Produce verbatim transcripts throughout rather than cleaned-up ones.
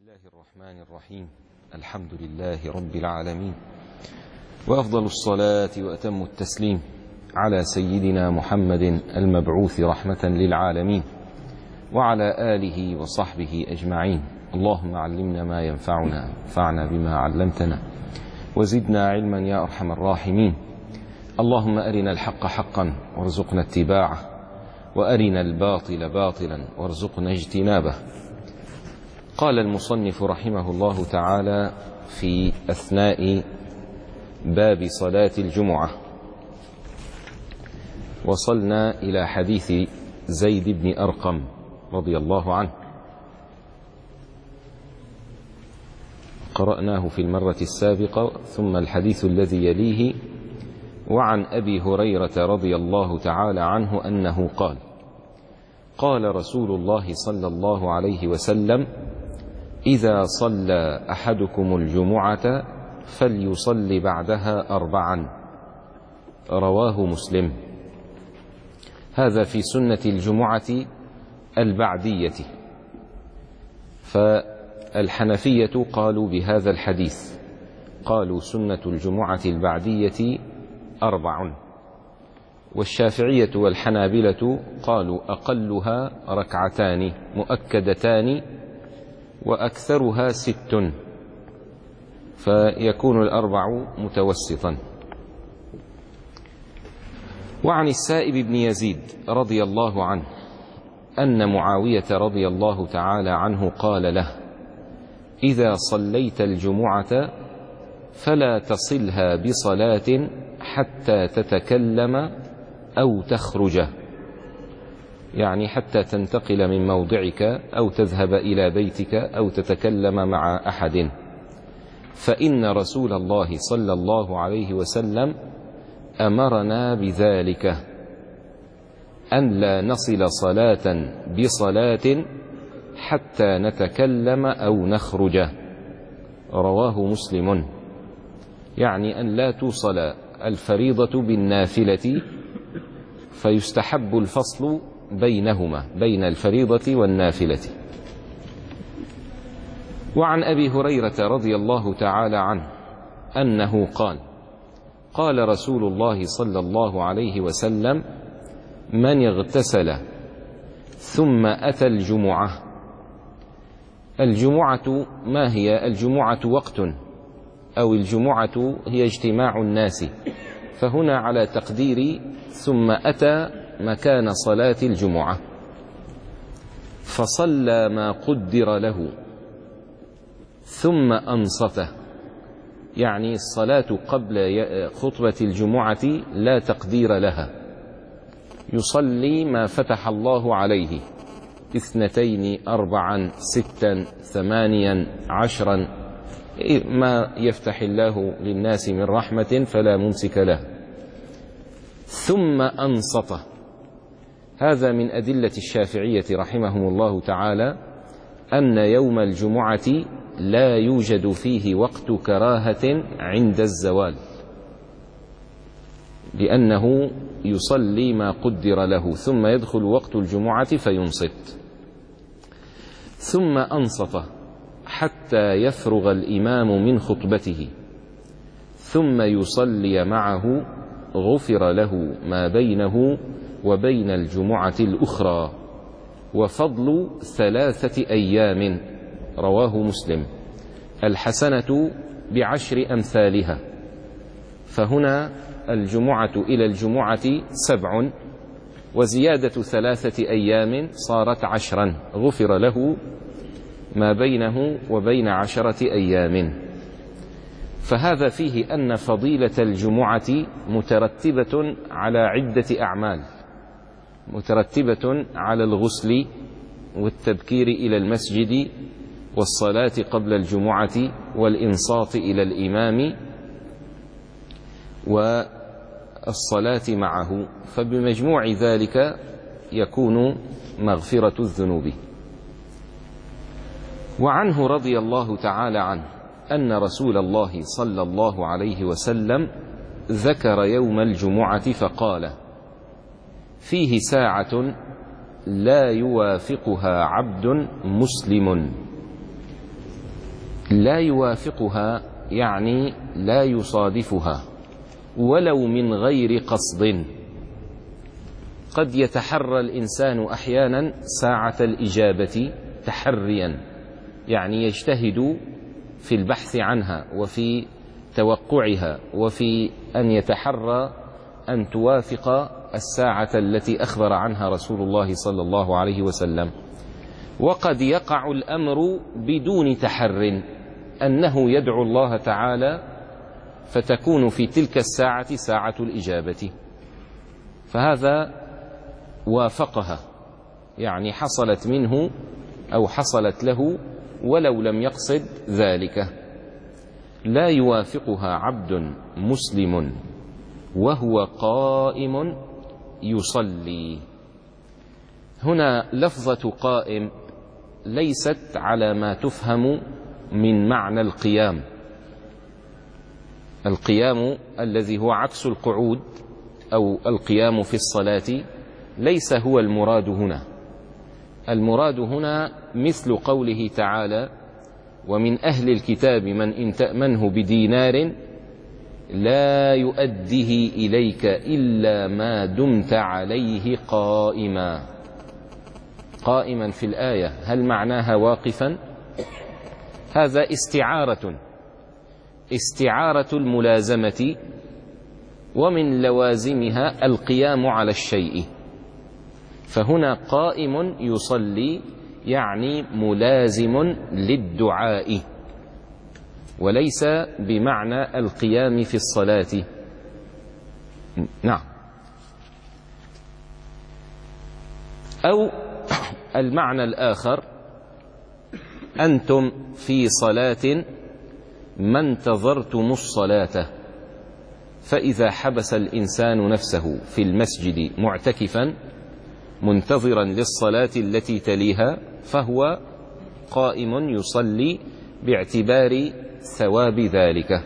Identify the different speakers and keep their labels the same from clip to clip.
Speaker 1: الله الرحمن الرحيم. الحمد لله رب العالمين، وأفضل الصلاة وأتم التسليم على سيدنا محمد المبعوث رحمة للعالمين وعلى آله وصحبه أجمعين. اللهم علمنا ما ينفعنا، انفعنا بما علمتنا، وزدنا علما يا أرحم الراحمين. اللهم أرنا الحق حقا وارزقنا اتباعه، وأرنا الباطل باطلا وارزقنا اجتنابه. قال المصنف رحمه الله تعالى في أثناء باب صلاة الجمعة: وصلنا إلى حديث زيد بن أرقم رضي الله عنه، قرأناه في المرة السابقة، ثم الحديث الذي يليه: وعن أبي هريرة رضي الله تعالى عنه أنه قال: قال رسول الله صلى الله عليه وسلم: إذا صلى أحدكم الجمعة فليصل بعدها أربعا. رواه مسلم. هذا في سنة الجمعة البعدية، فالحنفية قالوا بهذا الحديث، قالوا سنة الجمعة البعدية أربع، والشافعية والحنابلة قالوا أقلها ركعتان مؤكدتان وأكثرها ست، فيكون الأربع متوسطا. وعن السائب بن يزيد رضي الله عنه أن معاوية رضي الله تعالى عنه قال له: إذا صليت الجمعة فلا تصلها بصلاة حتى تتكلم أو تخرج، يعني حتى تنتقل من موضعك أو تذهب إلى بيتك أو تتكلم مع أحد، فإن رسول الله صلى الله عليه وسلم أمرنا بذلك، أن لا نصل صلاة بصلاة حتى نتكلم أو نخرج. رواه مسلم. يعني أن لا توصل الفريضة بالنافلة، فيستحب الفصل بينهما، بين الفريضة والنافلة. وعن أبي هريرة رضي الله تعالى عنه أنه قال: قال رسول الله صلى الله عليه وسلم: من اغتسل ثم أتى الجمعة. الجمعة ما هي؟ الجمعة وقت، أو الجمعة هي اجتماع الناس، فهنا على تقدير ثم أتى مكان صلاة الجمعة، فصلى ما قدر له ثم أنصته، يعني الصلاة قبل خطبة الجمعة لا تقدير لها، يصلي ما فتح الله عليه، اثنتين أربعا ستا ثمانيا عشرا، ما يفتح الله للناس من رحمة فلا ممسك له. ثم أنصته، هذا من أدلة الشافعية رحمهم الله تعالى أن يوم الجمعة لا يوجد فيه وقت كراهة عند الزوال، لأنه يصلي ما قدر له ثم يدخل وقت الجمعة فينصت. ثم أنصت حتى يفرغ الإمام من خطبته ثم يصلي معه، غفر له ما بينه وبين الجمعة الأخرى، وفضل ثلاثة أيام. رواه مسلم. الحسنة بعشر أمثالها، فهنا الجمعة إلى الجمعة سبع، وزيادة ثلاثة أيام صارت عشرا، غفر له ما بينه وبين عشرة أيام. فهذا فيه أن فضيلة الجمعة مترتبة على عدة أعمال، مترتبة على الغسل والتبكير إلى المسجد والصلاة قبل الجمعة والإنصات إلى الإمام والصلاة معه، فبمجموع ذلك يكون مغفرة الذنوب. وعنه رضي الله تعالى عنه أن رسول الله صلى الله عليه وسلم ذكر يوم الجمعة فقال: فيه ساعة لا يوافقها عبد مسلم لا يوافقها يعني لا يصادفها ولو من غير قصد. قد يتحرى الإنسان أحيانا ساعة الإجابة تحريا، يعني يجتهد في البحث عنها وفي توقعها وفي أن يتحرى أن توافق الساعة التي أخبر عنها رسول الله صلى الله عليه وسلم. وقد يقع الأمر بدون تحر، أنه يدعو الله تعالى فتكون في تلك الساعة ساعة الإجابة، فهذا وافقها، يعني حصلت منه أو حصلت له ولو لم يقصد ذلك. لا يوافقها عبد مسلم وهو قائم يصلي. هنا لفظة قائم ليست على ما تفهم من معنى القيام. القيام الذي هو عكس القعود أو القيام في الصلاة ليس هو المراد هنا. المراد هنا مثل قوله تعالى: ومن أهل الكتاب من إن تأمنه بدينار لا يؤديه إليك إلا ما دمت عليه قائما. قائما في الآية هل معناها واقفا؟ هذا استعارة استعارة الملازمة، ومن لوازمها القيام على الشيء. فهنا قائم يصلي يعني ملازم للدعاء، وليس بمعنى القيام في الصلاة. نعم. أو المعنى الآخر: أنتم في صلاة ما انتظرتم الصلاة، فإذا حبس الإنسان نفسه في المسجد معتكفا منتظرا للصلاة التي تليها فهو قائم يصلي باعتبار ثواب ذلك.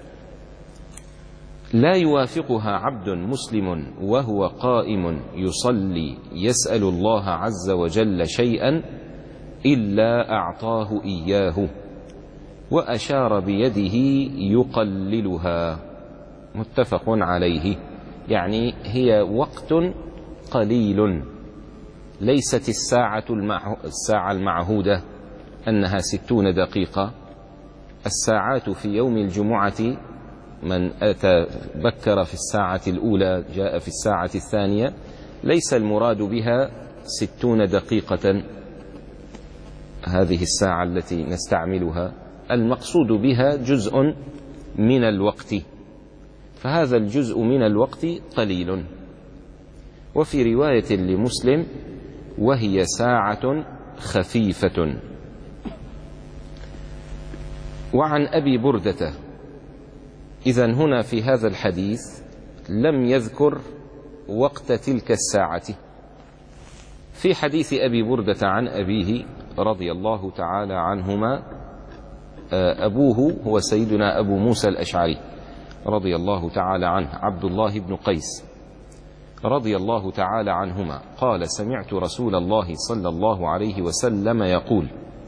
Speaker 1: لا يوافقها عبد مسلم وهو قائم يصلي يسأل الله عز وجل شيئا إلا أعطاه إياه، وأشار بيده يقللها. متفق عليه، يعني هي وقت قليل، ليست الساعة الساعة المعهودة أنها ستون دقيقة. الساعات في يوم الجمعة من أتى بكر في الساعة الأولى جاء في الساعة الثانية، ليس المراد بها ستون دقيقة هذه الساعة التي نستعملها، المقصود بها جزء من الوقت، فهذا الجزء من الوقت قليل. وفي رواية لمسلم: وهي ساعة خفيفة. وعن أبي بردة. إذن هنا في هذا الحديث لم يذكر وقت تلك الساعة. في حديث أبي بردة عن أبيه رضي الله تعالى عنهما، أبوه هو سيدنا أبو موسى الأشعري رضي الله تعالى عنه، عبد الله بن قيس رضي الله تعالى عنهما، قال: سمعت رسول الله صلى الله عليه وسلم يقول: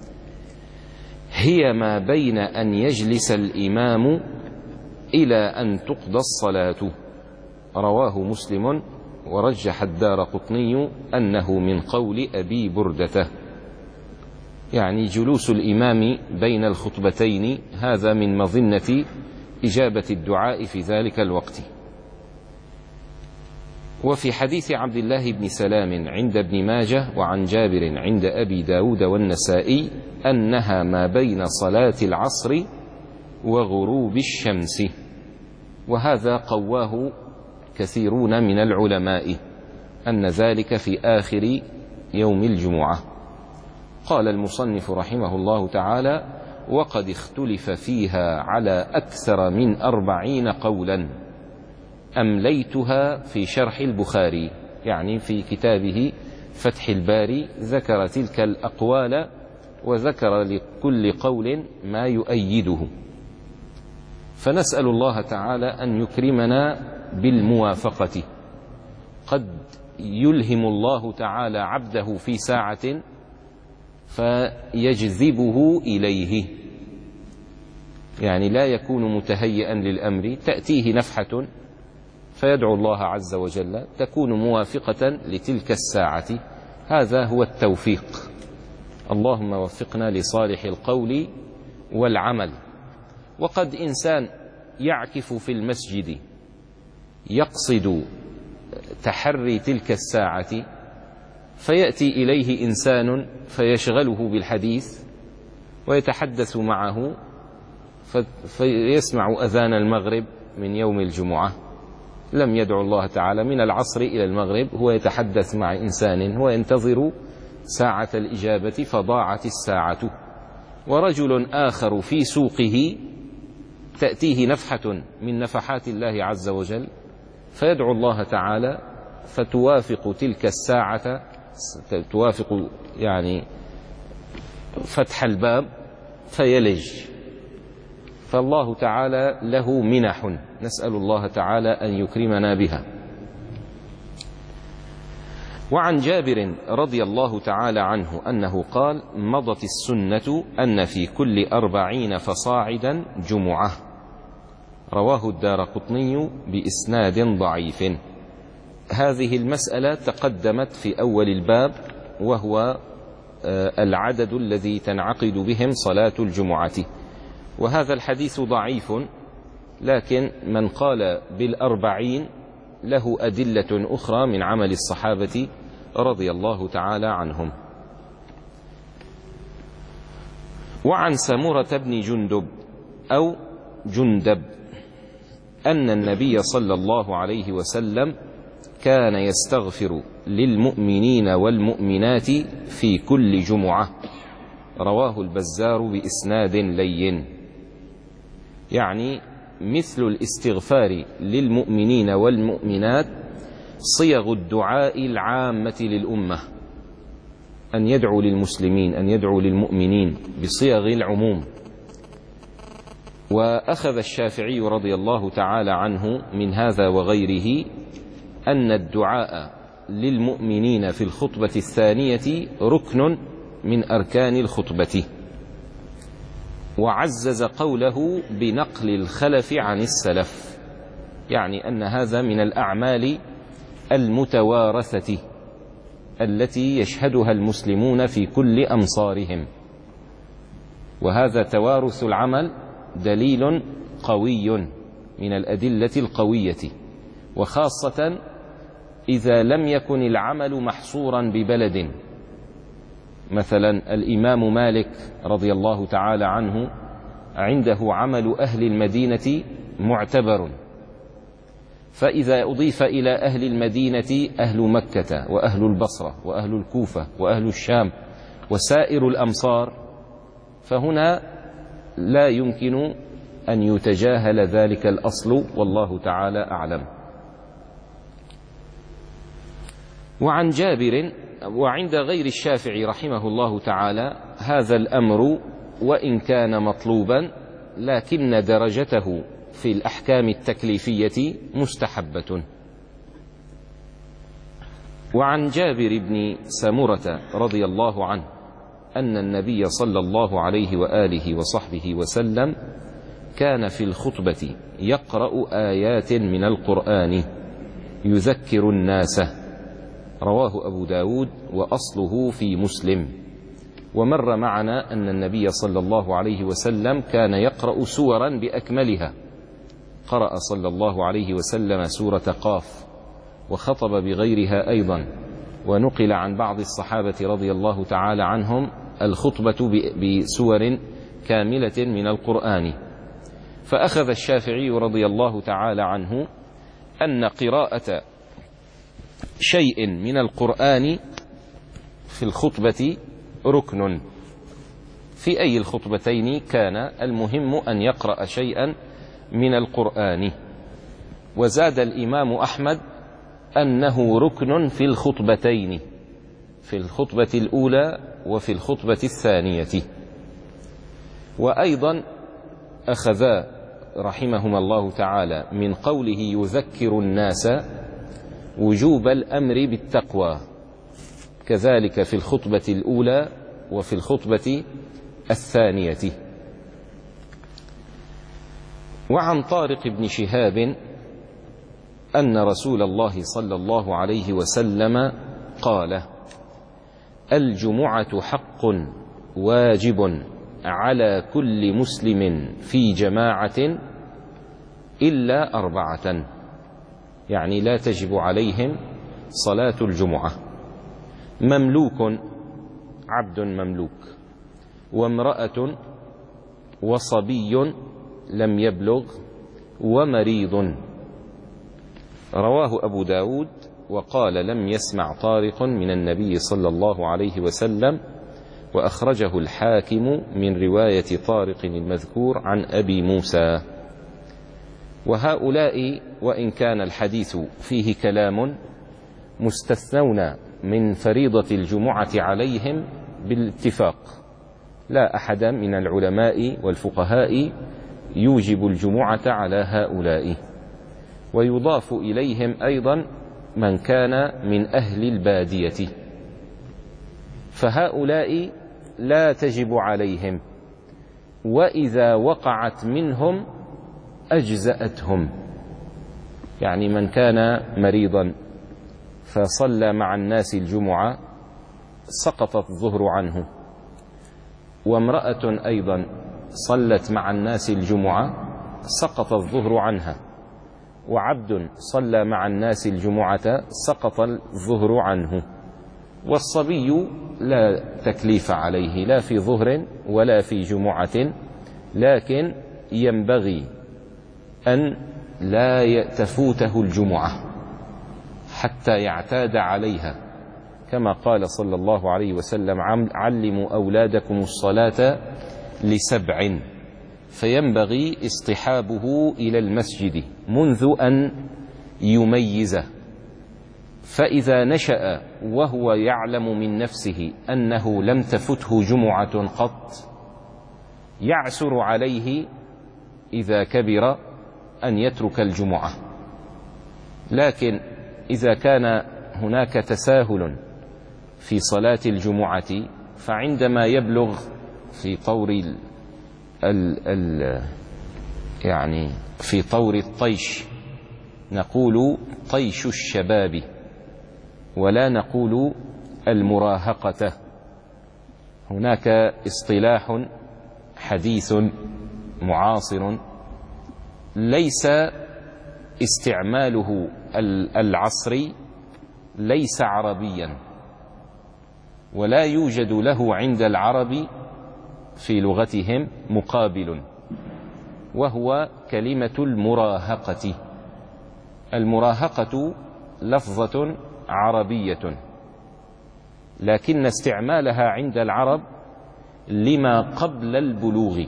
Speaker 1: هي ما بين أن يجلس الإمام إلى أن تقضى الصلاة. رواه مسلم، ورجح الدارقطني أنه من قول أبي بردة، يعني جلوس الإمام بين الخطبتين هذا من مظنة إجابة الدعاء في ذلك الوقت. وفي حديث عبد الله بن سلام عند ابن ماجه وعن جابر عند أبي داود والنسائي أنها ما بين صلاة العصر وغروب الشمس، وهذا قواه كثيرون من العلماء أن ذلك في آخر يوم الجمعة. قال المصنف رحمه الله تعالى: وقد اختلف فيها على أكثر من أربعين قولا، أمليتها في شرح البخاري، يعني في كتابه فتح الباري ذكر تلك الأقوال وذكر لكل قول ما يؤيده. فنسأل الله تعالى أن يكرمنا بالموافقة. قد يلهم الله تعالى عبده في ساعة فيجذبه إليه، يعني لا يكون متهيئا للأمر، تأتيه نفحة فيدعو الله عز وجل تكون موافقة لتلك الساعة. هذا هو التوفيق. اللهم وفقنا لصالح القول والعمل. وقد إنسان يعكف في المسجد يقصد تحري تلك الساعة، فيأتي إليه إنسان فيشغله بالحديث ويتحدث معه، فيسمع أذان المغرب من يوم الجمعة، لم يدعو الله تعالى من العصر إلى المغرب، هو يتحدث مع إنسان هو ينتظر ساعة الإجابة فضاعت الساعة. ورجل آخر في سوقه تأتيه نفحة من نفحات الله عز وجل فيدعو الله تعالى فتوافق تلك الساعة، توافق يعني فتح الباب فيلج. فالله تعالى له منح، نسأل الله تعالى أن يكرمنا بها. وعن جابر رضي الله تعالى عنه أنه قال: مضت السنة أن في كل أربعين فصاعدا جمعة. رواه الدارقطني بإسناد ضعيف. هذه المسألة تقدمت في أول الباب، وهو العدد الذي تنعقد بهم صلاة الجمعة. وهذا الحديث ضعيف، لكن من قال بالأربعين له أدلة أخرى من عمل الصحابة رضي الله تعالى عنهم. وعن سمرة بن جندب أو جندب أن النبي صلى الله عليه وسلم كان يستغفر للمؤمنين والمؤمنات في كل جمعة. رواه البزار بإسناد لين. يعني مثل الاستغفار للمؤمنين والمؤمنات صيغ الدعاء العامة للأمة، أن يدعو للمسلمين، أن يدعو للمؤمنين بصيغ العموم. وأخذ الشافعي رضي الله تعالى عنه من هذا وغيره أن الدعاء للمؤمنين في الخطبة الثانية ركن من أركان الخطبة، وعزز قوله بنقل الخلف عن السلف، يعني أن هذا من الأعمال المتوارثة التي يشهدها المسلمون في كل أمصارهم. وهذا توارث العمل دليل قوي من الأدلة القوية، وخاصة إذا لم يكن العمل محصورا ببلد. مثلا الإمام مالك رضي الله تعالى عنه عنده عمل أهل المدينة معتبر، فإذا أضيف إلى أهل المدينة أهل مكة وأهل البصرة وأهل الكوفة وأهل الشام وسائر الأمصار، فهنا لا يمكن أن يتجاهل ذلك الأصل، والله تعالى أعلم. وعن جابر وعند غير الشافعي رحمه الله تعالى هذا الأمر وإن كان مطلوبا، لكن درجته في الأحكام التكليفية مستحبة. وعن جابر بن سمرة رضي الله عنه أن النبي صلى الله عليه وآله وصحبه وسلم كان في الخطبة يقرأ آيات من القرآن يذكر الناس. رواه أبو داود وأصله في مسلم. ومر معنا أن النبي صلى الله عليه وسلم كان يقرأ سورا بأكملها، قرأ صلى الله عليه وسلم سورة قاف وخطب بغيرها أيضا. ونقل عن بعض الصحابة رضي الله تعالى عنهم الخطبة بسور كاملة من القرآن. فأخذ الشافعي رضي الله تعالى عنه أن قراءة شيء من القرآن في الخطبة ركن في أي الخطبتين كان، المهم أن يقرأ شيئا من القرآن. وزاد الإمام أحمد أنه ركن في الخطبتين، في الخطبة الأولى وفي الخطبة الثانية. وأيضا أخذا رحمهما الله تعالى من قوله يذكر الناس وجوب الأمر بالتقوى، كذلك في الخطبة الأولى وفي الخطبة الثانية. وعن طارق بن شهاب أن رسول الله صلى الله عليه وسلم قال: الجمعة حق واجب على كل مسلم في جماعة إلا أربعة، يعني لا تجب عليهم صلاة الجمعة: مملوك، عبد مملوك، وامرأة، وصبي لم يبلغ، ومريض. رواه أبو داود وقال: لم يسمع طارق من النبي صلى الله عليه وسلم، وأخرجه الحاكم من رواية طارق المذكور عن أبي موسى. وهؤلاء وإن كان الحديث فيه كلام مستثنون من فريضة الجمعة عليهم بالاتفاق، لا أحد من العلماء والفقهاء يوجب الجمعة على هؤلاء. ويضاف إليهم أيضا من كان من أهل البادية، فهؤلاء لا تجب عليهم، وإذا وقعت منهم أجزأتهم. يعني من كان مريضا فصلى مع الناس الجمعة سقطت الظهر عنه، وامرأة أيضا صلت مع الناس الجمعة سقط الظهر عنها، وعبد صلى مع الناس الجمعة سقط الظهر عنه، والصبي لا تكليف عليه لا في ظهر ولا في جمعة، لكن ينبغي أن لا تفوته الجمعة حتى يعتاد عليها، كما قال صلى الله عليه وسلم: علموا أولادكم الصلاة لسبع، فينبغي اصطحابه إلى المسجد منذ أن يميزه. فإذا نشأ وهو يعلم من نفسه أنه لم تفته جمعة قط، يعسر عليه إذا كبر أن يترك الجمعة. لكن إذا كان هناك تساهل في صلاة الجمعة، فعندما يبلغ في طور ال ال ال يعني في طور الطيش نقول طيش الشباب، ولا نقول المراهقة. هناك اصطلاح حديث معاصر ليس استعماله العصري ليس عربيا، ولا يوجد له عند العرب في لغتهم مقابل، وهو كلمة المراهقة. المراهقة لفظة عربية، لكن استعمالها عند العرب لما قبل البلوغ.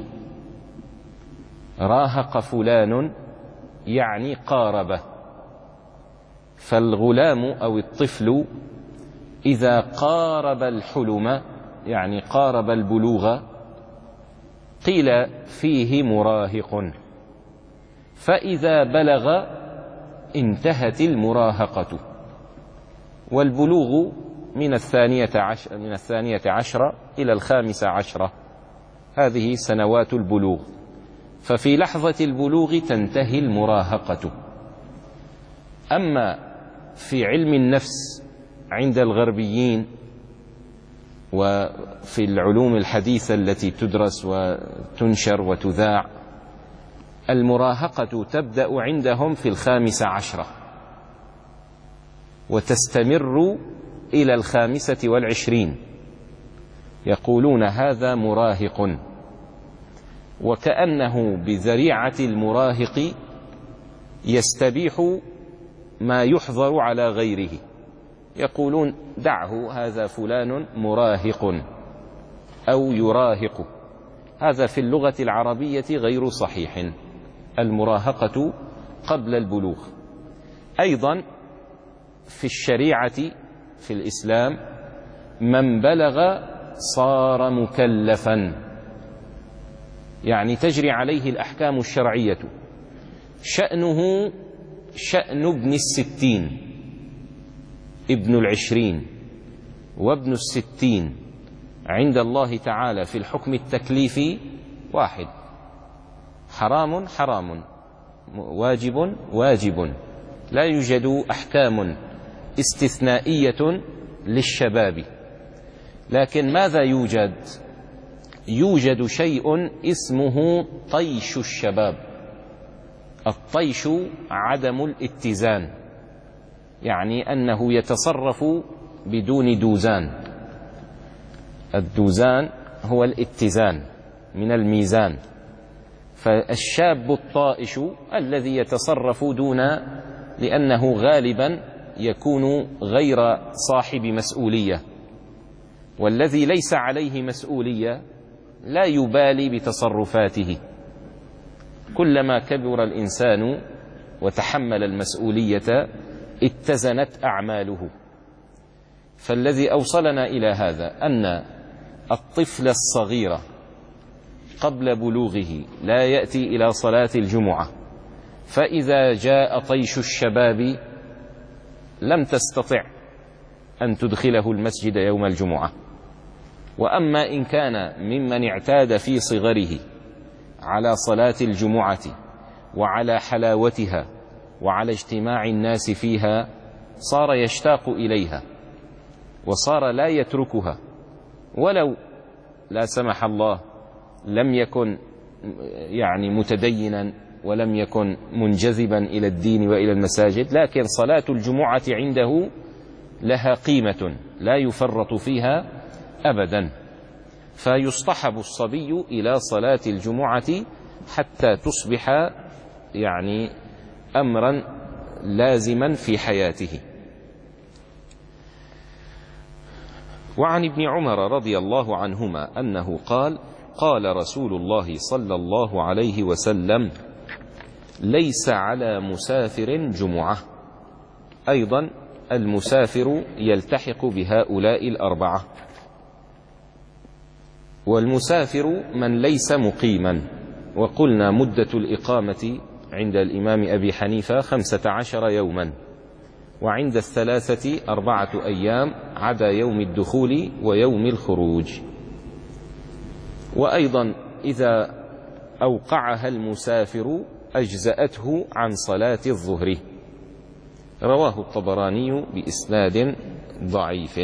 Speaker 1: راهق فلان يعني قارب، فالغلام أو الطفل إذا قارب الحلم يعني قارب البلوغ قيل فيه مراهق، فإذا بلغ انتهت المراهقة. والبلوغ من الثانية عشر من الثانية عشرة إلى الخامسة عشرة، هذه سنوات البلوغ، ففي لحظة البلوغ تنتهي المراهقة. أما في علم النفس عند الغربيين وفي العلوم الحديثة التي تدرس وتنشر وتذاع، المراهقة تبدأ عندهم في الخامسة عشرة وتستمر إلى الخامسة والعشرين، يقولون هذا مراهق، وكأنه بذريعة المراهق يستبيح ما يحظر على غيره، يقولون دعه هذا فلان مراهق أو يراهق. هذا في اللغة العربية غير صحيح، المراهقة قبل البلوغ. أيضا في الشريعة في الإسلام من بلغ صار مكلفا، يعني تجري عليه الأحكام الشرعية، شأنه شأن ابن الستين، ابن العشرين وابن الستين عند الله تعالى في الحكم التكليفي واحد، حرام حرام، واجب واجب، لا يوجد أحكام استثنائية للشباب. لكن ماذا يوجد؟ يوجد شيء اسمه طيش الشباب. الطيش عدم الاتزان، يعني أنه يتصرف بدون دوزان. الدوزان هو الاتزان من الميزان. فالشاب الطائش الذي يتصرف دون، لأنه غالبا يكون غير صاحب مسؤولية، والذي ليس عليه مسؤولية لا يبالي بتصرفاته. كلما كبر الإنسان وتحمل المسؤولية اتزنت أعماله. فالذي أوصلنا إلى هذا أن الطفل الصغير قبل بلوغه لا يأتي إلى صلاة الجمعة، فإذا جاء طيش الشباب لم تستطع أن تدخله المسجد يوم الجمعة. وأما إن كان ممن اعتاد في صغره على صلاة الجمعة وعلى حلاوتها وعلى اجتماع الناس فيها، صار يشتاق إليها وصار لا يتركها، ولو لا سمح الله لم يكن يعني متدينا ولم يكن منجذبا إلى الدين وإلى المساجد، لكن صلاة الجمعة عنده لها قيمة لا يفرط فيها أبدا. فيصطحب الصبي إلى صلاة الجمعة حتى تصبح يعني أمرا لازما في حياته. وعن ابن عمر رضي الله عنهما أنه قال: قال رسول الله صلى الله عليه وسلم: ليس على مسافر جمعة. أيضا المسافر يلتحق بهؤلاء الأربعة. والمسافر من ليس مقيما، وقلنا مدة الإقامة عند الإمام أبي حنيفة خمسة عشر يوما، وعند الثلاثة أربعة أيام عدا يوم الدخول ويوم الخروج. وأيضا إذا أوقعها المسافر أجزأته عن صلاة الظهر. رواه الطبراني بإسناد ضعيف.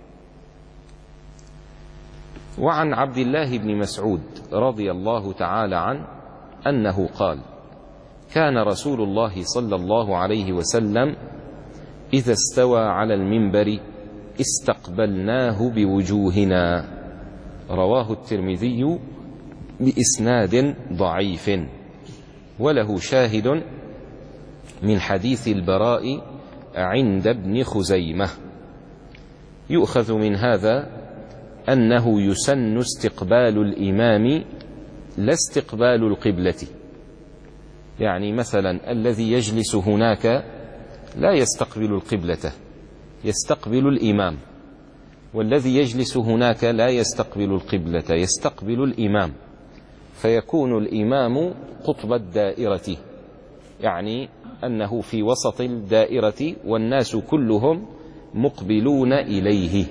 Speaker 1: وعن عبد الله بن مسعود رضي الله تعالى عنه أنه قال: كان رسول الله صلى الله عليه وسلم إذا استوى على المنبر استقبلناه بوجوهنا. رواه الترمذي بإسناد ضعيف، وله شاهد من حديث البراء عند ابن خزيمة. يؤخذ من هذا أنه يسن استقبال الإمام لا استقبال القبلة. يعني مثلا الذي يجلس هناك لا يستقبل القبلة، يستقبل الإمام، والذي يجلس هناك لا يستقبل القبلة، يستقبل الإمام، فيكون الإمام قطب الدائرة، يعني أنه في وسط الدائرة والناس كلهم مقبلون إليه.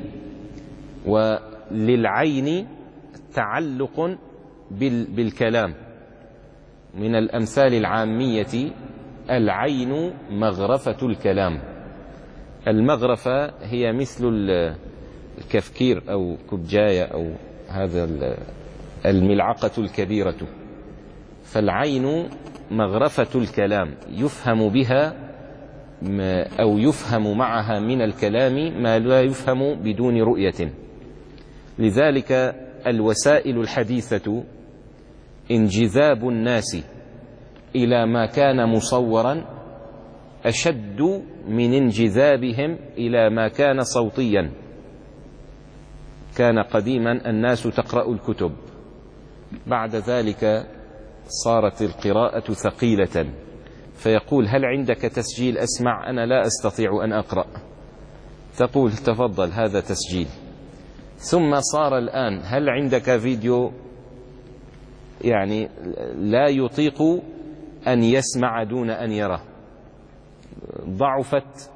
Speaker 1: وللعين تعلق بالكلام. من الأمثال العامية: العين مغرفة الكلام. المغرفة هي مثل الكفكير أو كبجاية أو هذا الملعقة الكبيرة. فالعين مغرفة الكلام، يفهم بها أو يفهم معها من الكلام ما لا يفهم بدون رؤية. لذلك الوسائل الحديثة انجذاب الناس إلى ما كان مصورا أشد من انجذابهم إلى ما كان صوتيا. كان قديما الناس تقرأ الكتب، بعد ذلك صارت القراءة ثقيلة، فيقول: هل عندك تسجيل أسمع؟ أنا لا أستطيع أن أقرأ. تقول: تفضل هذا تسجيل. ثم صار الآن: هل عندك فيديو؟ يعني لا يطيق أن يسمع دون أن يرى. ضعفت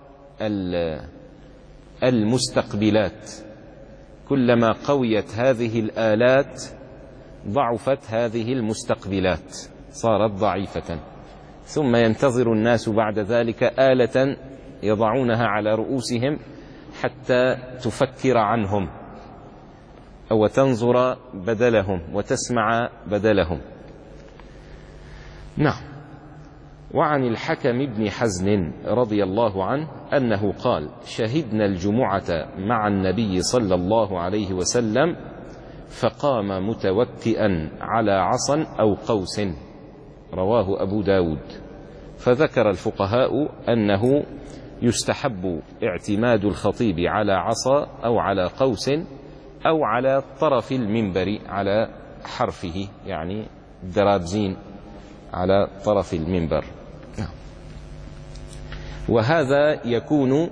Speaker 1: المستقبلات. كلما قويت هذه الآلات ضعفت هذه المستقبلات. صارت ضعيفة. ثم ينتظر الناس بعد ذلك آلة يضعونها على رؤوسهم حتى تفكر عنهم أو تنظر بدلهم وتسمع بدلهم. نعم. وعن الحكم بن حزن رضي الله عنه أنه قال: شهدنا الجمعة مع النبي صلى الله عليه وسلم فقام متوكئا على عصا أو قوس، رواه أبو داود. فذكر الفقهاء أنه يستحب اعتماد الخطيب على عصا أو على قوس أو على طرف المنبر على حرفه، يعني درابزين على طرف المنبر. وهذا يكون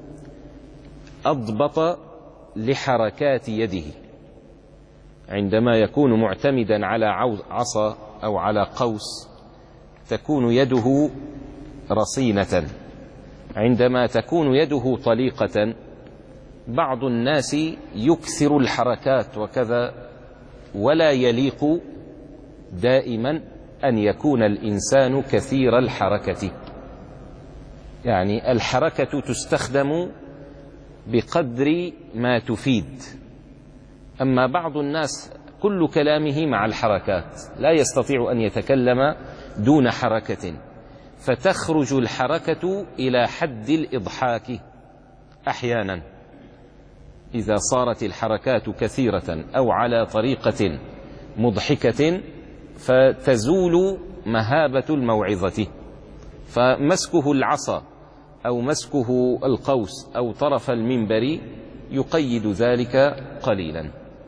Speaker 1: أضبط لحركات يده. عندما يكون معتمدا على عصا أو على قوس تكون يده رصينة. عندما تكون يده طليقة بعض الناس يكثر الحركات وكذا، ولا يليق دائما أن يكون الإنسان كثير الحركة، يعني الحركة تستخدم بقدر ما تفيد. أما بعض الناس كل كلامه مع الحركات، لا يستطيع أن يتكلم دون حركة، فتخرج الحركة إلى حد الإضحاك أحيانا إذا صارت الحركات كثيرة أو على طريقة مضحكة، فتزول مهابة الموعظة. فمسكه العصا أو مسكه القوس أو طرف المنبر يقيد ذلك قليلا.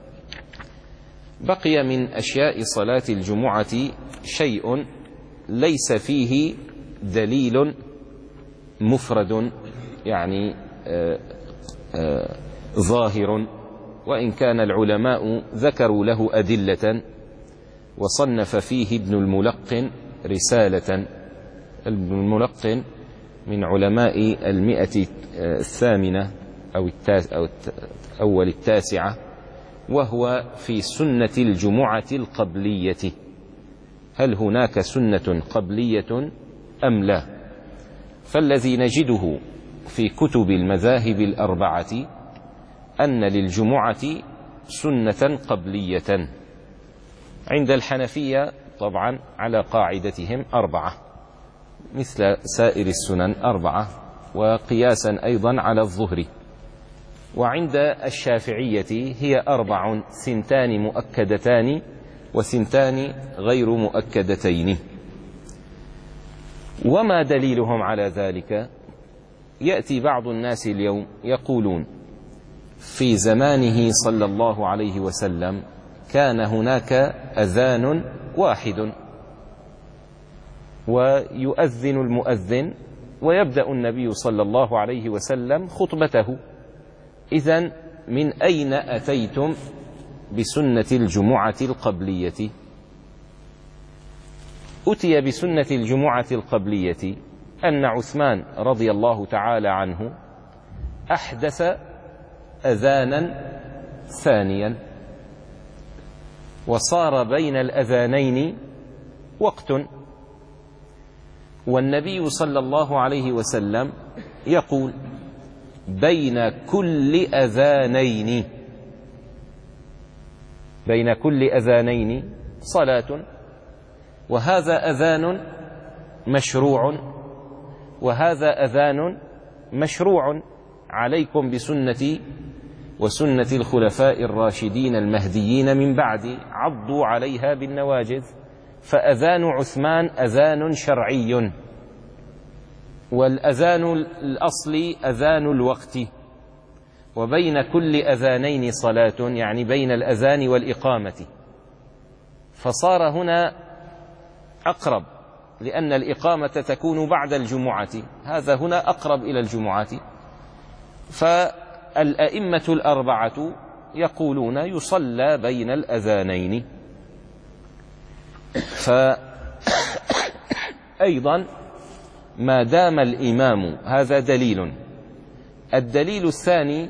Speaker 1: بقي من أشياء صلاة الجمعة شيء ليس فيه دليل مفرد، يعني آآ آآ ظاهر، وإن كان العلماء ذكروا له أدلة، وصنف فيه ابن الملقن رسالة. ابن الملقن من علماء المئة الثامنة أو أول التاسعة، وهو في سنة الجمعة القبلية. هل هناك سنة قبلية أم لا؟ فالذي نجده في كتب المذاهب الأربعة أن للجمعة سنة قبلية. عند الحنفية طبعا على قاعدتهم أربعة مثل سائر السنن أربعة، وقياسا أيضا على الظهر. وعند الشافعية هي أربع، ثنتان مؤكدتان وثنتان غير مؤكدتين. وما دليلهم على ذلك؟ يأتي بعض الناس اليوم يقولون في زمانه صلى الله عليه وسلم كان هناك أذان واحد، ويؤذن المؤذن ويبدأ النبي صلى الله عليه وسلم خطبته. إذن من أين أتيتم بسنة الجمعة القبلية؟ أتي بسنة الجمعة القبلية أن عثمان رضي الله تعالى عنه أحدث أذانا ثانيا، وصار بين الأذانين وقت، والنبي صلى الله عليه وسلم يقول بين كل أذانين بين كل أذانين صلاة. وهذا أذان مشروع وهذا أذان مشروع. عليكم بسنتي وسنة الخلفاء الراشدين المهديين من بعدي، عضوا عليها بالنواجذ. فأذان عثمان أذان شرعي، والأذان الأصلي أذان الوقت. وبين كل أذانين صلاة، يعني بين الأذان والإقامة. فصار هنا أقرب، لأن الإقامة تكون بعد الجمعة، هذا هنا أقرب إلى الجمعة. فالأئمة الأربعة يقولون يصلى بين الأذانين. فأيضا ما دام الإمام، هذا دليل. الدليل الثاني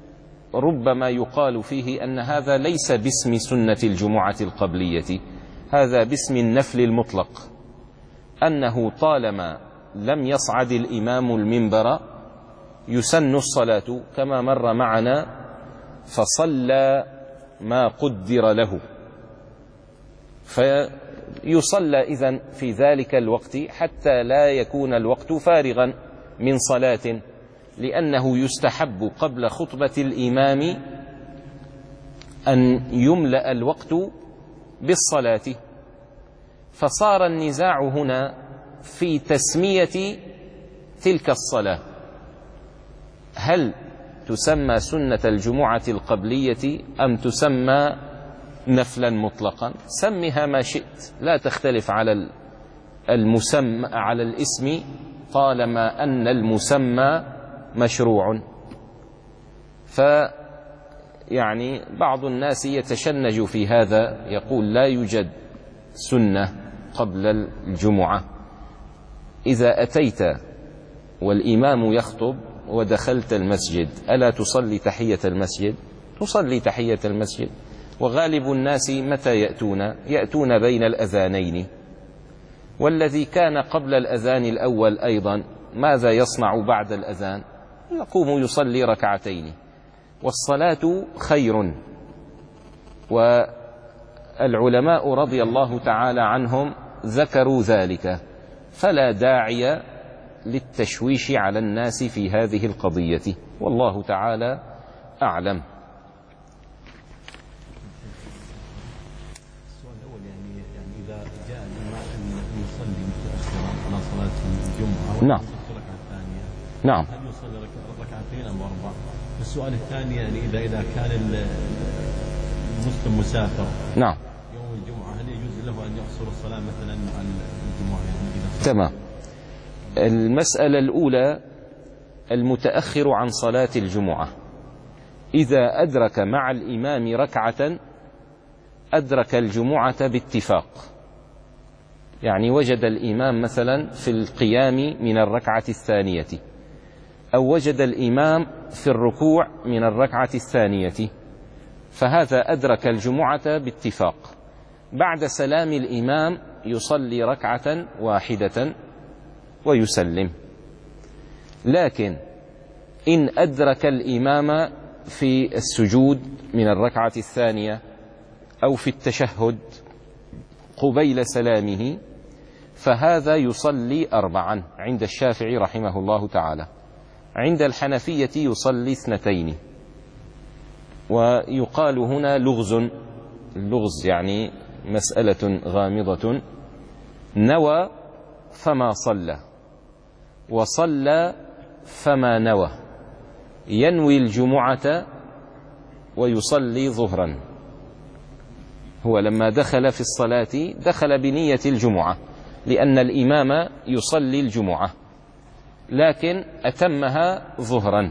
Speaker 1: ربما يقال فيه أن هذا ليس باسم سنة الجمعة القبلية، هذا باسم النفل المطلق، أنه طالما لم يصعد الإمام المنبر يسن الصلاة كما مر معنا، فصلى ما قدر له، فيصلى إذن في ذلك الوقت حتى لا يكون الوقت فارغا من صلاة، لأنه يستحب قبل خطبة الإمام أن يملأ الوقت بالصلاة. فصار النزاع هنا في تسمية تلك الصلاة، هل تسمى سنة الجمعة القبلية أم تسمى نفلا مطلقا؟ سمها ما شئت، لا تختلف على المسمى على الاسم طالما أن المسمى مشروع. فيعني بعض الناس يتشنج في هذا، يقول لا يوجد سنة قبل الجمعة. إذا أتيت والإمام يخطب ودخلت المسجد ألا تصلي تحية المسجد؟ تصلي تحية المسجد. وغالب الناس متى يأتون؟ يأتون بين الأذانين. والذي كان قبل الأذان الأول أيضا ماذا يصنع بعد الأذان؟ يقوم يصلي ركعتين. والصلاة خير، والعلماء رضي الله تعالى عنهم ذكروا ذلك، فلا داعي للتشويش على الناس في هذه القضية، والله تعالى أعلم.
Speaker 2: السؤال الأول يعني يعني إذا جاء الإمام أن يصلي متأخرا على صلاة الجمعة
Speaker 1: نعم
Speaker 2: الركعة الثانية،
Speaker 1: نعم
Speaker 2: هل يصلي ركعتين أم أربع؟ السؤال الثاني يعني إذا إذا كان المسلم مسافر
Speaker 1: نعم
Speaker 2: يوم الجمعة هل يجوز له أن يقصر الصلاة مثلا مع الجمعة يعني إذا
Speaker 1: تمام. المسألة الأولى المتأخر عن صلاة الجمعة إذا أدرك مع الإمام ركعة أدرك الجمعة باتفاق، يعني وجد الإمام مثلا في القيام من الركعة الثانية، أو وجد الإمام في الركوع من الركعة الثانية، فهذا أدرك الجمعة باتفاق. بعد سلام الإمام يصلي ركعة واحدة ويسلم. لكن إن أدرك الإمام في السجود من الركعة الثانية أو في التشهد قبيل سلامه فهذا يصلي أربعا عند الشافعي رحمه الله تعالى. عند الحنفية يصلي اثنتين. ويقال هنا لغز، اللغز يعني مسألة غامضة، نوى فما صلى وصلى فما نوى، ينوي الجمعة ويصلي ظهرا. هو لما دخل في الصلاة دخل بنية الجمعة لأن الإمام يصلي الجمعة، لكن أتمها ظهرا.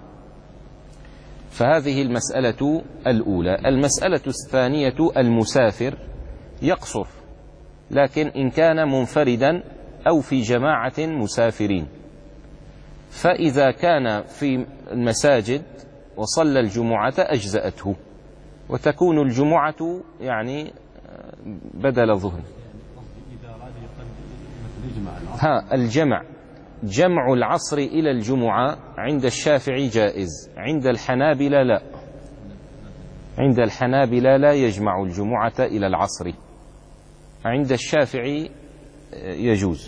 Speaker 1: فهذه المسألة الأولى. المسألة الثانية المسافر يقصر، لكن إن كان منفردا أو في جماعة مسافرين، فإذا كان في المساجد وصلى الجمعة أجزأته، وتكون الجمعة يعني بدل ظهر. ها الجمع، جمع العصر إلى الجمعة عند الشافعي جائز، عند الحنابلة لا، عند الحنابلة لا يجمع الجمعة إلى العصر، عند الشافعي يجوز.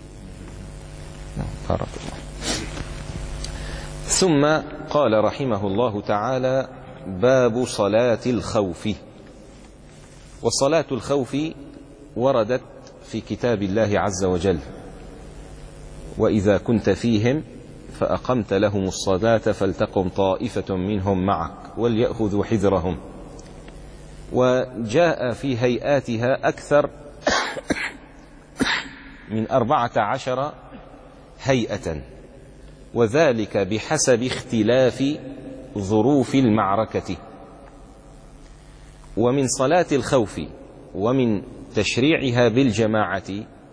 Speaker 1: ثم قال رحمه الله تعالى: باب صلاة الخوف. وصلاة الخوف وردت في كتاب الله عز وجل: وإذا كنت فيهم فأقمت لهم الصلاة فلتقم طائفة منهم معك وليأخذوا حذرهم. وجاء في هيئاتها أكثر من أربعة عشر هيئة، وذلك بحسب اختلاف ظروف المعركة. ومن صلاة الخوف ومن تشريعها بالجماعة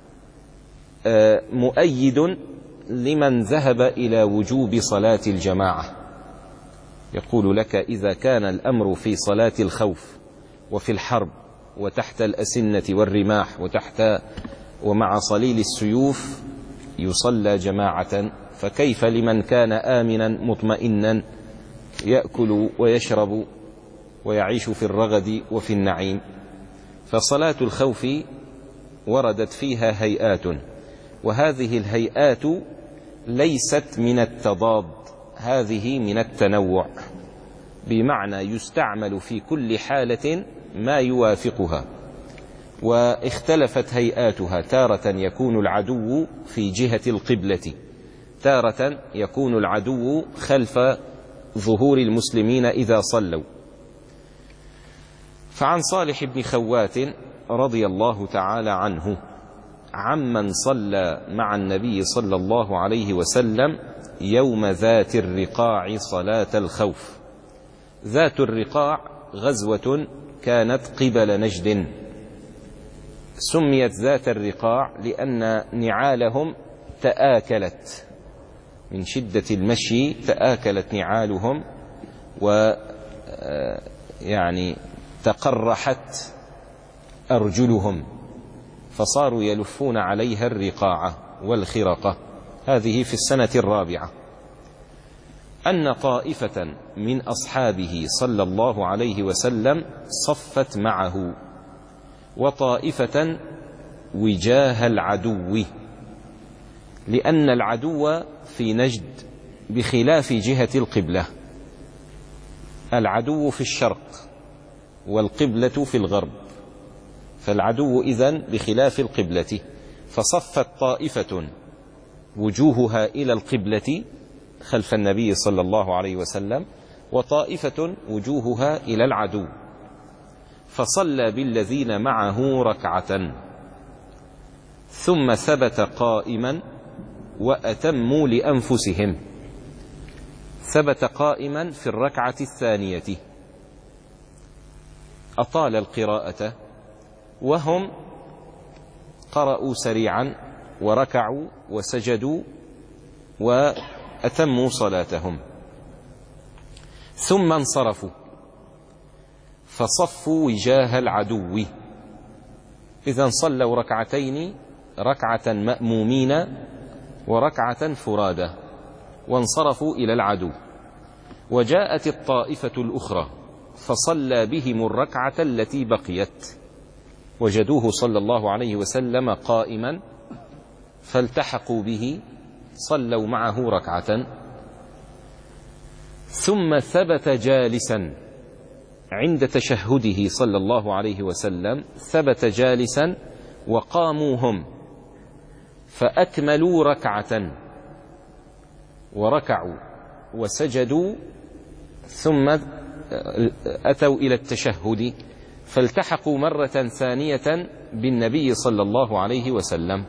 Speaker 1: مؤيد لمن ذهب إلى وجوب صلاة الجماعة، يقول لك: إذا كان الأمر في صلاة الخوف وفي الحرب وتحت الأسنة والرماح وتحت ومع صليل السيوف يصلى جماعة، فكيف لمن كان آمنا مطمئنا يأكل ويشرب ويعيش في الرغد وفي النعيم؟ فصلاة الخوف وردت فيها هيئات، وهذه الهيئات ليست من التضاد، هذه من التنوع، بمعنى يستعمل في كل حالة ما يوافقها. واختلفت هيئاتها، تارة يكون العدو في جهة القبلة، تارة يكون العدو خلف ظهور المسلمين إذا صلوا. فعن صالح بن خوات رضي الله تعالى عنه عمن صلى مع النبي صلى الله عليه وسلم يوم ذات الرقاع صلاة الخوف. ذات الرقاع غزوة كانت قبل نجد، سميت ذات الرقاع لأن نعالهم تآكلت من شدة المشي، تآكلت نعالهم و يعني تقرحت أرجلهم، فصاروا يلفون عليها الرقاعة والخرقة. هذه في السنة الرابعة. أن طائفة من أصحابه صلى الله عليه وسلم صفت معه، وطائفة وجاه العدو، لأن العدو في نجد بخلاف جهة القبلة، العدو في الشرق والقبلة في الغرب، فالعدو إذن بخلاف القبلة. فصفت طائفة وجوهها إلى القبلة خلف النبي صلى الله عليه وسلم، وطائفة وجوهها إلى العدو، فصلى بالذين معه ركعة ثم ثبت قائما وأتموا لأنفسهم. ثبت قائما في الركعة الثانية، أطال القراءة، وهم قرأوا سريعا وركعوا وسجدوا وأتموا صلاتهم، ثم انصرفوا فصفوا وجاه العدو. إذن صلوا ركعتين، ركعة مأمومين وركعة فرادى، وانصرفوا إلى العدو. وجاءت الطائفة الأخرى فصلى بهم الركعة التي بقيت، وجدوه صلى الله عليه وسلم قائما فالتحقوا به، صلوا معه ركعة، ثم ثبت جالسا عند تشهده صلى الله عليه وسلم، ثبت جالسا وقاموا هم فأكملوا ركعة وركعوا وسجدوا، ثم أتوا إلى التشهد فالتحقوا مرة ثانية بالنبي صلى الله عليه وسلم،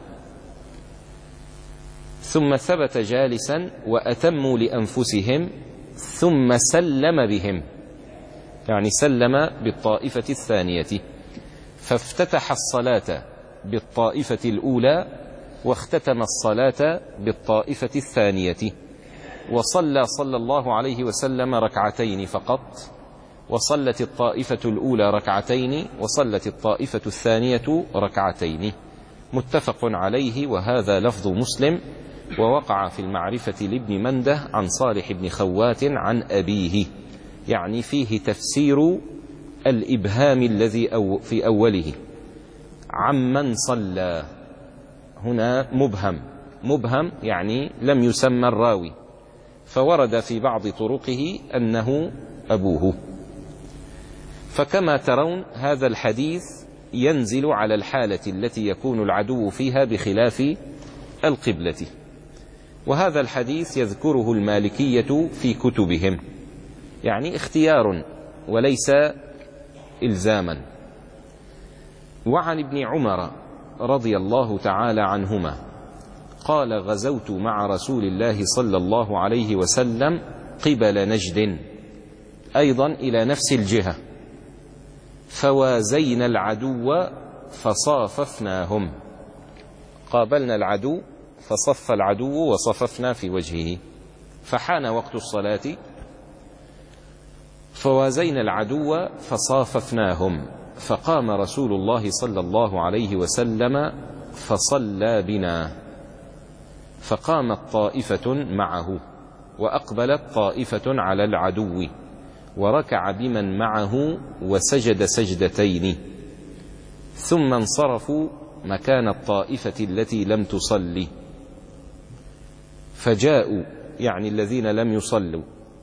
Speaker 1: ثم ثبت جالسا وأتموا لأنفسهم، ثم سلم بهم، يعني سلم بالطائفة الثانية، فافتتح الصلاة بالطائفة الأولى واختتم الصلاة بالطائفة الثانية، وصلى صلى الله عليه وسلم ركعتين فقط، وصلت الطائفة الأولى ركعتين وصلت الطائفة الثانية ركعتين، متفق عليه. وهذا لفظ مسلم، ووقع في المعرفة لابن منده عن صالح بن خوات عن أبيه، يعني فيه تفسير الإبهام الذي أو في أوله، عمن صلى، هنا مبهم، مبهم يعني لم يسمى الراوي، فورد في بعض طرقه أنه أبوه. فكما ترون هذا الحديث ينزل على الحالة التي يكون العدو فيها بخلاف القبلة، وهذا الحديث يذكره المالكية في كتبهم، يعني اختيار وليس إلزاما. وعن ابن عمر رضي الله تعالى عنهما قال: غزوت مع رسول الله صلى الله عليه وسلم قبل نجد، أيضا إلى نفس الجهة، فوازينا العدو فصاففناهم، قابلنا العدو فصف العدو وصففنا في وجهه، فحان وقت الصلاة فوازينا العدو فصاففناهم، فقام رسول الله صلى الله عليه وسلم فصلى بنا، فقامت طائفة معه وأقبلت طائفة على العدو، وركع بمن معه وسجد سجدتين، ثم انصرفوا مكان الطائفة التي لم تصلي، فجاءوا يعني الذين لم يصلوا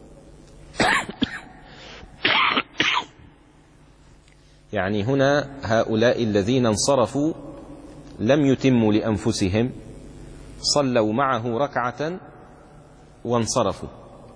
Speaker 1: يعني هنا هؤلاء الذين انصرفوا لم يتموا لأنفسهم، صلوا معه ركعة وانصرفوا،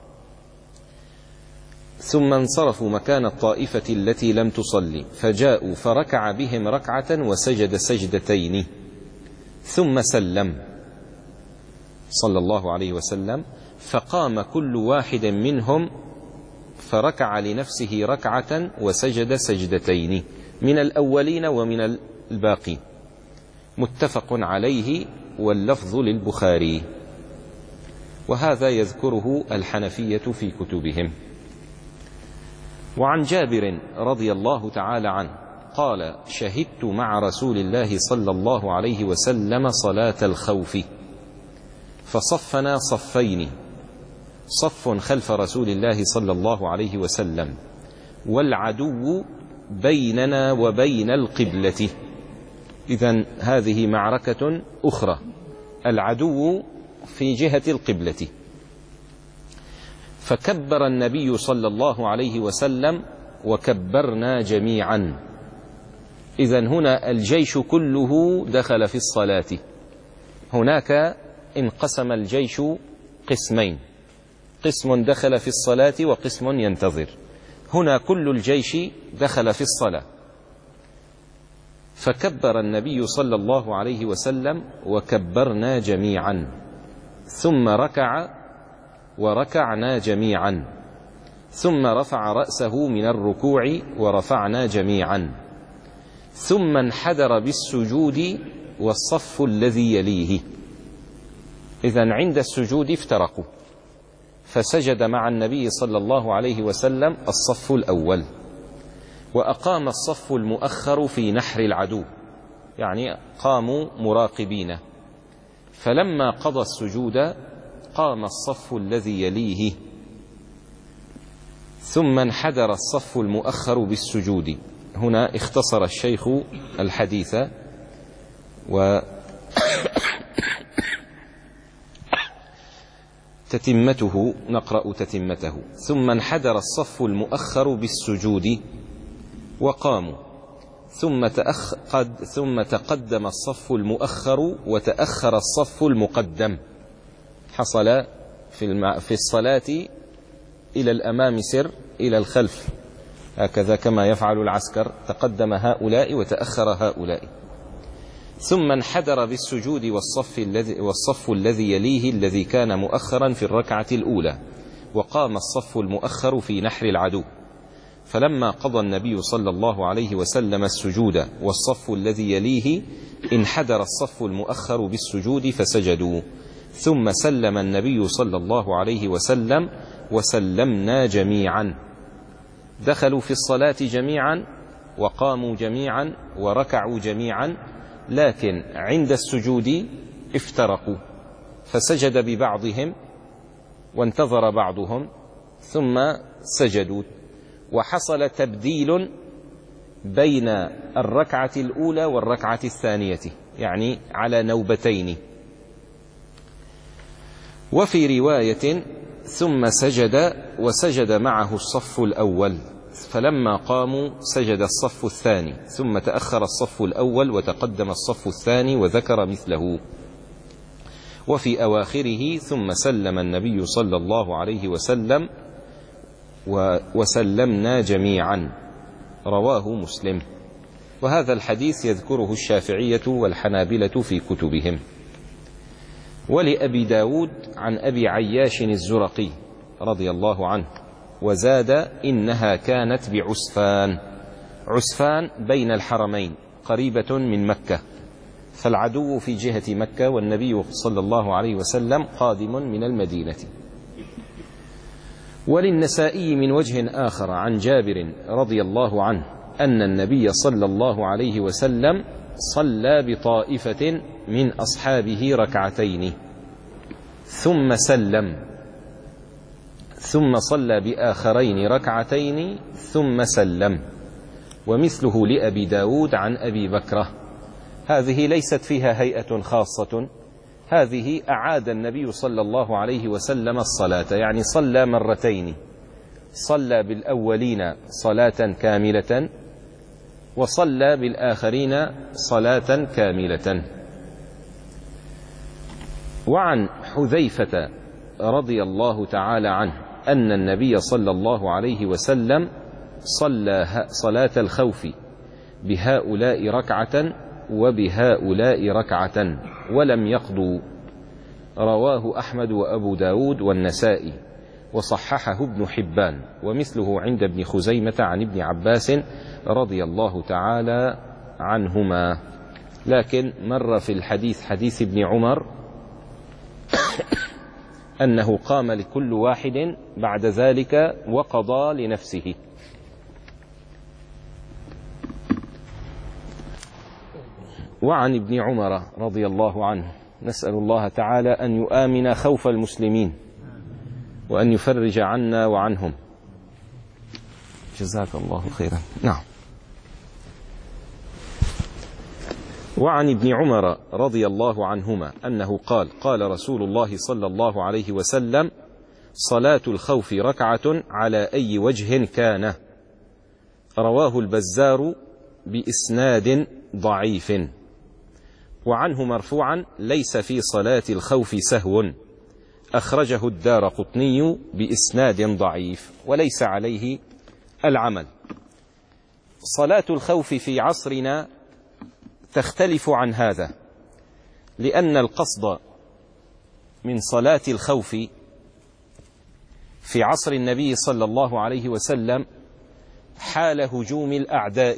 Speaker 1: ثم انصرفوا مكان الطائفة التي لم تصلي، فجاءوا فركع بهم ركعة وسجد سجدتين، ثم سلم صلى الله عليه وسلم، فقام كل واحد منهم فركع لنفسه ركعة وسجد سجدتين من الأولين ومن الباقين، متفق عليه واللفظ للبخاري، وهذا يذكره الحنفية في كتبهم. وعن جابر رضي الله تعالى عنه قال: شهدت مع رسول الله صلى الله عليه وسلم صلاة الخوف، فصفنا صفين، صف خلف رسول الله صلى الله عليه وسلم، والعدو بيننا وبين القبلة. إذن هذه معركة أخرى، العدو في جهة القبلة. فكبر النبي صلى الله عليه وسلم وكبرنا جميعا. إذن هنا الجيش كله دخل في الصلاة. هناك انقسم الجيش قسمين، قسم دخل في الصلاة وقسم ينتظر. هنا كل الجيش دخل في الصلاة، فكبر النبي صلى الله عليه وسلم وكبرنا جميعا، ثم ركع وركعنا جميعا، ثم رفع رأسه من الركوع ورفعنا جميعا، ثم انحدر بالسجود والصف الذي يليه. إذن عند السجود افترقوا، فسجد مع النبي صلى الله عليه وسلم الصف الأول، وأقام الصف المؤخر في نحر العدو، يعني قاموا مراقبين. فلما قضى السجود قام الصف الذي يليه، ثم انحدر الصف المؤخر بالسجود. هنا اختصر الشيخ الحديث و تتمته نقرأ تتمته: ثم انحدر الصف المؤخر بالسجود وقاموا، ثم تأخد ثم تقدم الصف المؤخر وتأخر الصف المقدم. حصل في, الم... في الصلاة إلى الأمام سر، إلى الخلف، هكذا كما يفعل العسكر، تقدم هؤلاء وتأخر هؤلاء. ثم انحدر بالسجود والصف الذي, والصف الذي يليه الذي كان مؤخرا في الركعة الأولى، وقام الصف المؤخر في نحر العدو. فلما قضى النبي صلى الله عليه وسلم السجود والصف الذي يليه انحدر الصف المؤخر بالسجود فسجدوا، ثم سلم النبي صلى الله عليه وسلم وسلمنا جميعا. دخلوا في الصلاة جميعا وقاموا جميعا وركعوا جميعا، لكن عند السجود افترقوا، فسجد ببعضهم وانتظر بعضهم ثم سجدوا، وحصل تبديل بين الركعة الأولى والركعة الثانية، يعني على نوبتين. وفي رواية: ثم سجد وسجد معه الصف الأول، فلما قاموا سجد الصف الثاني، ثم تأخر الصف الأول وتقدم الصف الثاني، وذكر مثله. وفي أواخره: ثم سلم النبي صلى الله عليه وسلم وسلمنا جميعا. رواه مسلم. وهذا الحديث يذكره الشافعية والحنابلة في كتبهم. ولأبي داود عن أبي عياش الزرقي رضي الله عنه: وزاد: إنها كانت بعسفان. عسفان بين الحرمين، قريبة من مكة، فالعدو في جهة مكة والنبي صلى الله عليه وسلم قادم من المدينة. وللنسائي من وجه آخر عن جابر رضي الله عنه أن النبي صلى الله عليه وسلم صلى بطائفة من أصحابه ركعتين ثم سلم، ثم صلى بآخرين ركعتين ثم سلم، ومثله لأبي داود عن أبي بكرة. هذه ليست فيها هيئة خاصة، هذه أعاد النبي صلى الله عليه وسلم الصلاة، يعني صلى مرتين، صلى بالأولين صلاة كاملة وصلى بالآخرين صلاة كاملة. وعن حذيفة رضي الله تعالى عنه أن النبي صلى الله عليه وسلم صلى صلاة الخوف بهؤلاء ركعة وبهؤلاء ركعة ولم يقضوا. رواه أحمد وأبو داود والنسائي، وصححه ابن حبان، ومثله عند ابن خزيمة عن ابن عباس رضي الله تعالى عنهما. لكن مر في الحديث حديث ابن عمر أنه قام لكل واحد بعد ذلك وقضى لنفسه. وعن ابن عمر رضي الله عنه، نسأل الله تعالى أن يؤمن خوف المسلمين وأن يفرج عنا وعنهم، جزاك الله خيرا. نعم. وعن ابن عمر رضي الله عنهما أنه قال: قال رسول الله صلى الله عليه وسلم: صلاة الخوف ركعة على أي وجه كان. رواه البزار بإسناد ضعيف. وعنه مرفوعا: ليس في صلاة الخوف سهو. أخرجه الدارقطني بإسناد ضعيف وليس عليه العمل. صلاة الخوف في عصرنا تختلف عن هذا، لأن القصد من صلاة الخوف في عصر النبي صلى الله عليه وسلم حال هجوم الأعداء.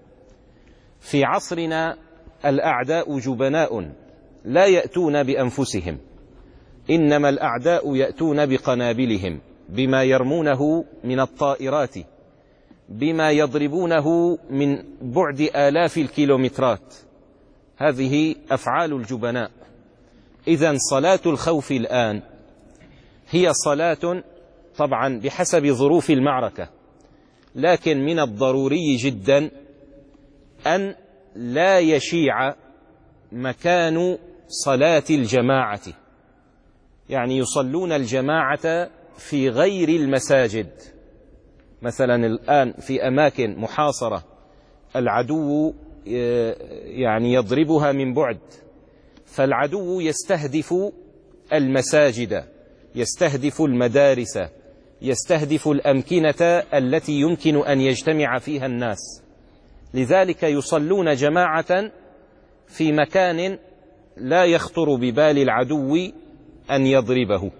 Speaker 1: في عصرنا الأعداء جبناء لا يأتون بأنفسهم، إنما الأعداء يأتون بقنابلهم، بما يرمونه من الطائرات، بما يضربونه من بعد آلاف الكيلومترات. هذه أفعال الجبناء. إذن صلاة الخوف الآن هي صلاة طبعا بحسب ظروف المعركة، لكن من الضروري جدا أن لا يشيع مكان صلاة الجماعة، يعني يصلون الجماعة في غير المساجد. مثلا الآن في أماكن محاصرة العدو يعني يضربها من بعد، فالعدو يستهدف المساجد، يستهدف المدارس، يستهدف الأمكنة التي يمكن أن يجتمع فيها الناس، لذلك يصلون جماعة في مكان لا يخطر ببال العدو أن يضربه.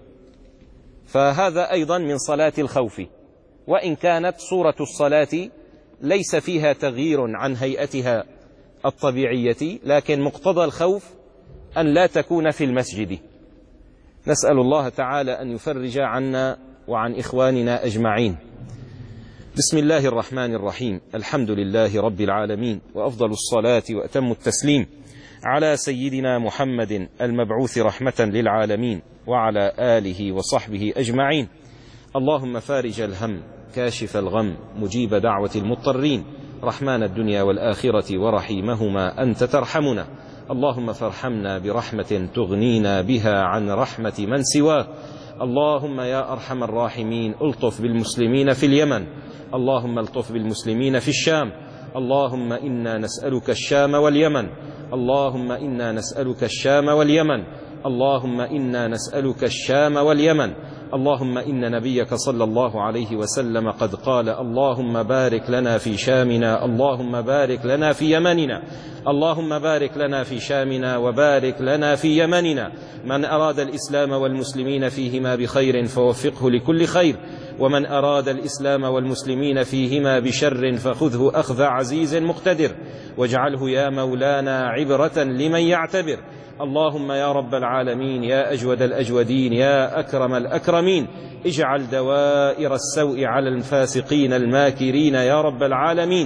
Speaker 1: فهذا أيضا من صلاة الخوف، وإن كانت صورة الصلاة ليس فيها تغيير عن هيئتها الطبيعية، لكن مقتضى الخوف أن لا تكون في المسجد. نسأل الله تعالى أن يفرج عنا وعن إخواننا أجمعين. بسم الله الرحمن الرحيم. الحمد لله رب العالمين، وأفضل الصلاة وأتم التسليم على سيدنا محمد المبعوث رحمة للعالمين، وعلى آله وصحبه أجمعين. اللهم فارج الهم، كاشف الغم، مجيب دعوة المضطرين، رحمن الدنيا والآخرة ورحيمهما، أنت ترحمنا. اللهم فارحمنا برحمة تغنينا بها عن رحمة من سواه. اللهم يا أرحم الراحمين ألطف بالمسلمين في اليمن، اللهم الطف بالمسلمين في الشام. اللهم إنا نسألك الشام واليمن، اللهم إنا نسألك الشام واليمن، اللهم إنا نسألك الشام واليمن. اللهم إن نبيك صلى الله عليه وسلم قد قال: اللهم بارك لنا في شامنا، اللهم بارك لنا في يمننا، اللهم بارك لنا في شامنا وبارك لنا في يمننا. من أراد الإسلام والمسلمين فيهما بخير فوفقه لكل خير، ومن أراد الإسلام والمسلمين فيهما بشر فخذه أخذ عزيز مقتدر، واجعله يا مولانا عبرة لمن يعتبر. اللهم يا رب العالمين، يا أجود الأجودين، يا أكرم الأكرمين، اجعل دوائر السوء على الفاسقين الماكرين يا رب العالمين.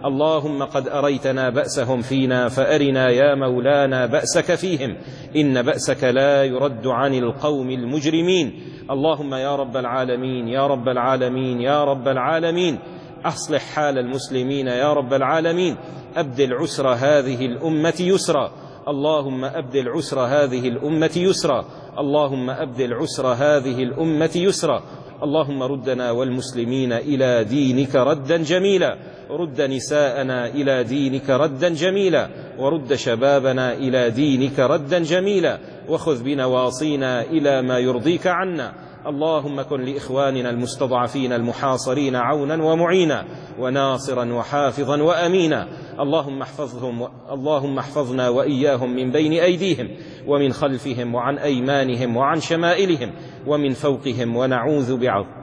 Speaker 1: اللهم قد أريتنا بأسهم فينا فأرنا يا مولانا بأسك فيهم، إن بأسك لا يرد عن القوم المجرمين. اللهم يا رب العالمين يا رب العالمين يا رب العالمين أصلح حال المسلمين يا رب العالمين، أبدل عسر هذه الأمة يسرا، اللهم أبدل عسر هذه الأمة يسرا، اللهم أبدل عسر هذه الأمة يسرا. اللهم ردنا والمسلمين إلى دينك ردا جميلا، رد نساءنا إلى دينك ردا جميلا، ورد شبابنا إلى دينك ردا جميلا، وخذ بنواصينا إلى ما يرضيك عنا. اللهم كن لإخواننا المستضعفين المحاصرين عونا ومعينا وناصرا وحافظا وأمينا. اللهم احفظهم اللهم احفظنا وإياهم من بين أيديهم ومن خلفهم وعن أيمانهم وعن شمائلهم ومن فوقهم، ونعوذ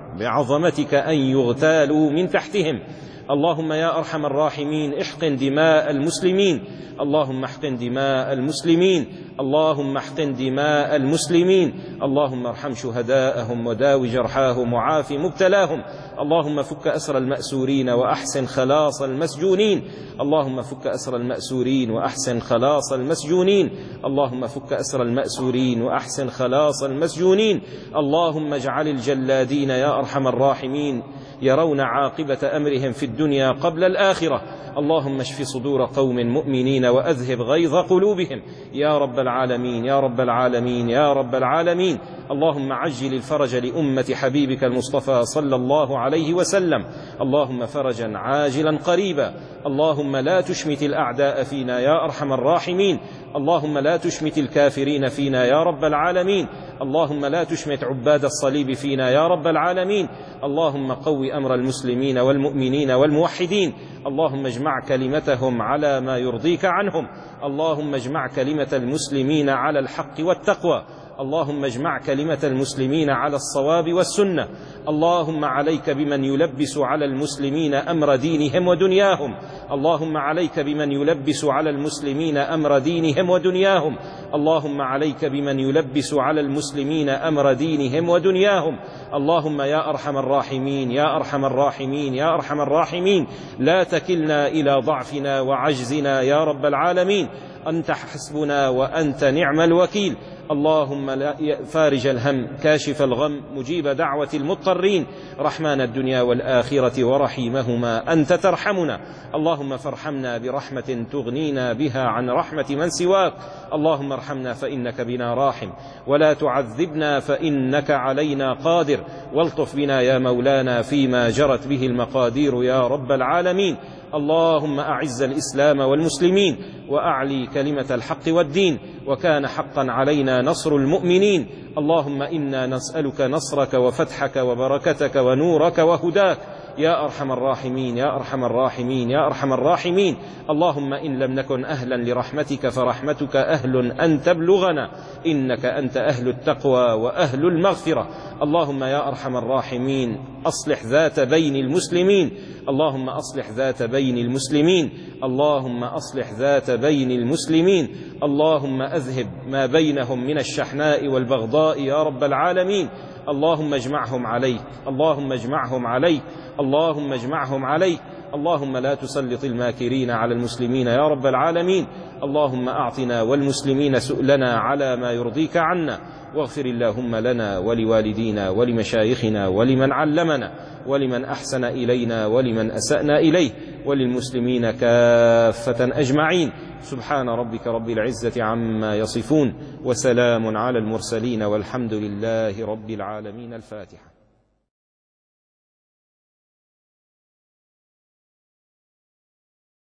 Speaker 1: بعظمتك أن يغتالوا من تحتهم. اللهم يا أرحم الراحمين احقن دماء المسلمين، اللهم احقن دماء المسلمين، اللهم احقن دماء المسلمين. اللهم ارحم شهداءهم وداو جرحاهم وعاف مبتلاهم. اللهم فك أسر المأسورين وأحسن خلاص المسجونين، اللهم فك أسر المأسورين وأحسن خلاص المسجونين، اللهم فك أسر المأسورين وأحسن خلاص المسجونين. اللهم اجعل الجلادين يا أرحم الراحمين يرون عاقبة أمرهم في الدنيا قبل الآخرة. اللهم اشف صدور قوم مؤمنين وأذهب غيظ قلوبهم يا رب العالمين يا رب العالمين يا رب العالمين. اللهم عجل الفرج لأمة حبيبك المصطفى صلى الله عليه وسلم، اللهم فرجا عاجلا قريبا. اللهم لا تشمت الأعداء فينا يا أرحم الراحمين، اللهم لا تشمت الكافرين فينا يا رب العالمين، اللهم لا تشمت عباد الصليب فينا يا رب العالمين. اللهم قو أمر المسلمين والمؤمنين والموحدين، اللهم اجمع كلمتهم على ما يرضيك عنهم، اللهم اجمع كلمة المسلمين على الحق والتقوى، اللهم اجمع كلمة المسلمين على الصواب والسنة. اللهم عليك بمن يلبس على المسلمين أمر دينهم ودنياهم، اللهم عليك بمن يلبس على المسلمين أمر دينهم ودنياهم، اللهم عليك بمن يلبس على المسلمين أمر دينهم ودنياهم. اللهم يا أرحم الراحمين يا أرحم الراحمين يا أرحم الراحمين لا تكلنا إلى ضعفنا وعجزنا يا رب العالمين، أنت حسبنا وأنت نعم الوكيل. اللهم فارج الهم كاشف الغم مجيب دعوة المضطرين رحمن الدنيا والآخرة ورحيمهما أنت ترحمنا. اللهم فارحمنا برحمة تغنينا بها عن رحمة من سواك. اللهم ارحمنا فإنك بنا راحم، ولا تعذبنا فإنك علينا قادر، والطف بنا يا مولانا فيما جرت به المقادير يا رب العالمين. اللهم أعز الإسلام والمسلمين وأعلي كلمة الحق والدين، وكان حقا علينا نصر المؤمنين. اللهم إنا نسألك نصرك وفتحك وبركتك ونورك وهداك يا أرحم الراحمين يا أرحم الراحمين يا أرحم الراحمين. اللهم إن لم نكن أهلا لرحمتك فرحمتك أهل أن تبلغنا، إنك أنت أهل التقوى وأهل المغفرة. اللهم يا أرحم الراحمين أصلح ذات بين المسلمين، اللهم أصلح ذات بين المسلمين، اللهم أصلح ذات بين المسلمين. اللهم أذهب ما بينهم من الشحناء والبغضاء يا رب العالمين. اللهم اجمعهم عليك، اللهم اجمعهم عليك، اللهم اجمعهم عليك. اللهم لا تسلط الماكرين على المسلمين يا رب العالمين. اللهم أعطنا والمسلمين سؤلنا على ما يرضيك عنا، واغفر اللهم لنا ولوالدينا ولمشايخنا ولمن علمنا ولمن أحسن إلينا ولمن أسأنا إليه، وللمسلمين كافة أجمعين. سبحان ربك رب العزة عما يصفون، وسلام على المرسلين، والحمد لله رب العالمين. الفاتحة.